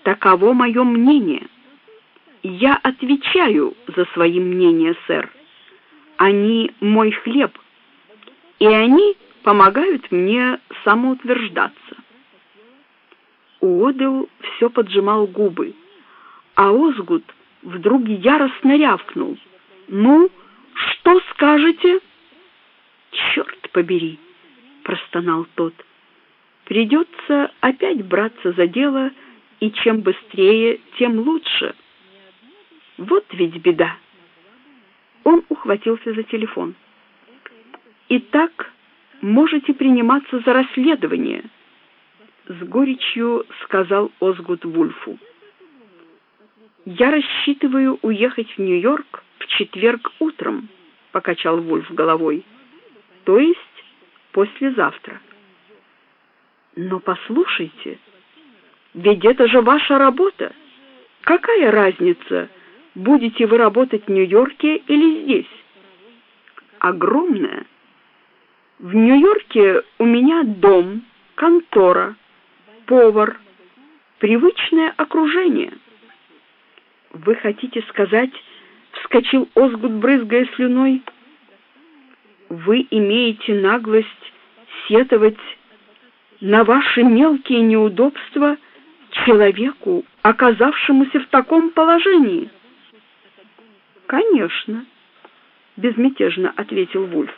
Таково мое мнение. Я отвечаю за свои мнения, сэр. Они мой хлеб, и они помогают мне самоутверждаться. Уодл все поджимал губы, а Озгуд вдруг яростно рявкнул: «Ну, что скажете?» «Черт побери!» — простонал тот. «Придется опять браться за дело, и чем быстрее, тем лучше. Вот ведь беда!» Он ухватился за телефон. «Итак, можете приниматься за расследование», — с горечью сказал Озгуд Вульфу. «Я рассчитываю уехать в Нью-Йорк в четверг утром», — покачал Вульф головой. «То есть послезавтра». «Но послушайте, ведь это же ваша работа. Какая разница, будете вы работать в Нью-Йорке или здесь?» «Огромная. В Нью-Йорке у меня дом, контора, повар, привычное окружение». «Вы хотите сказать, — вскочил Озгуд, брызгая слюной, — вы имеете наглость сетовать на ваши мелкие неудобства человеку, оказавшемуся в таком положении?» «Конечно, — безмятежно ответил Вульф.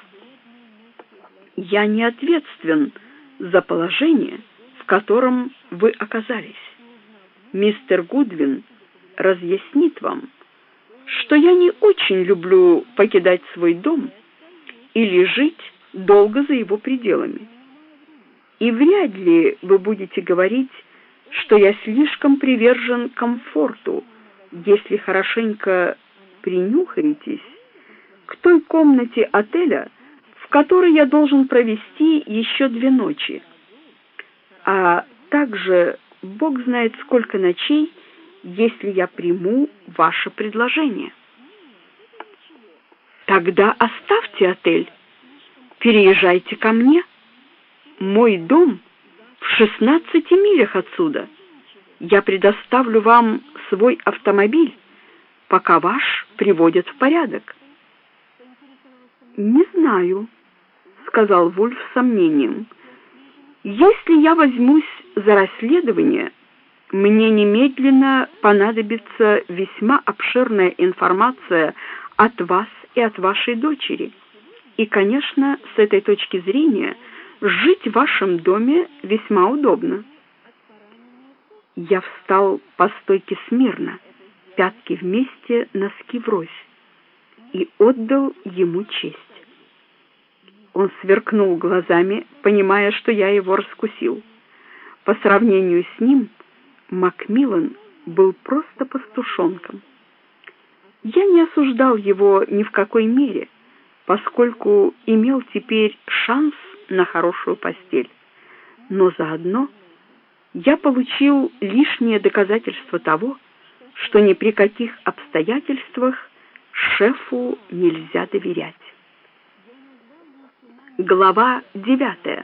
Я не ответственен за положение, в котором вы оказались. Мистер Гудвин разъяснит вам, что я не очень люблю покидать свой дом или жить долго за его пределами. И вряд ли вы будете говорить, что я слишком привержен комфорту, если хорошенько принюхаетесь к той комнате отеля, в которой я должен провести еще 2 ночи, а также Бог знает сколько ночей, если я приму ваше предложение. Тогда оставьте отель, переезжайте ко мне. Мой дом в 16 милях отсюда. Я предоставлю вам свой автомобиль, пока ваш приводят в порядок». «Не знаю», — сказал Вульф с сомнением. «Если я возьмусь за расследование, мне немедленно понадобится весьма обширная информация от вас и от вашей дочери. И, конечно, с этой точки зрения, жить в вашем доме весьма удобно». Я встал по стойке смирно, пятки вместе, носки врозь, и отдал ему честь. Он сверкнул глазами, понимая, что я его раскусил. По сравнению с ним Макмиллан был просто пастушонком. Я не осуждал его ни в какой мере, поскольку имел теперь шанс на хорошую постель. Но заодно я получил лишнее доказательство того, что ни при каких обстоятельствах шефу нельзя доверять. Глава 9.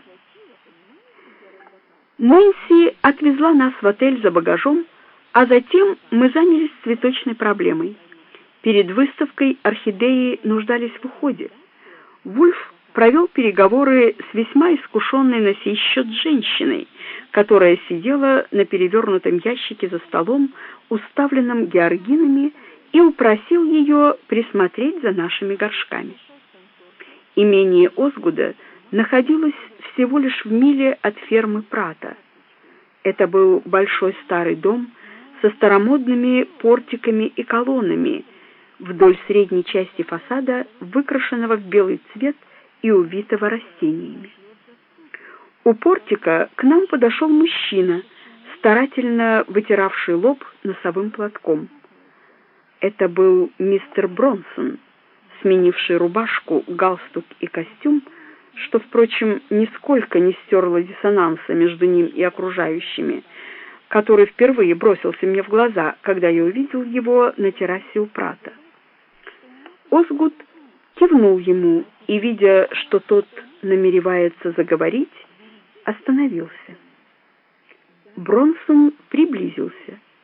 Нэнси отвезла нас в отель за багажом, а затем мы занялись цветочной проблемой. Перед выставкой орхидеи нуждались в уходе. Вульф провел переговоры с весьма искушенной на сей счет женщиной, которая сидела на перевернутом ящике за столом, уставленным георгинами, и упросил ее присмотреть за нашими горшками. Имение Озгуда находилось всего лишь в миле от фермы Прата. Это был большой старый дом со старомодными портиками и колоннами вдоль средней части фасада, выкрашенного в белый цвет и увитого растениями. У портика к нам подошел мужчина, старательно вытиравший лоб носовым платком. Это был мистер Бронсон, сменивший рубашку, галстук и костюм, что, впрочем, нисколько не стерло диссонанса между ним и окружающими, который впервые бросился мне в глаза, когда я увидел его на террасе у Прата. Озгуд кивнул ему и, видя, что тот намеревается заговорить, остановился. Бронсон приблизился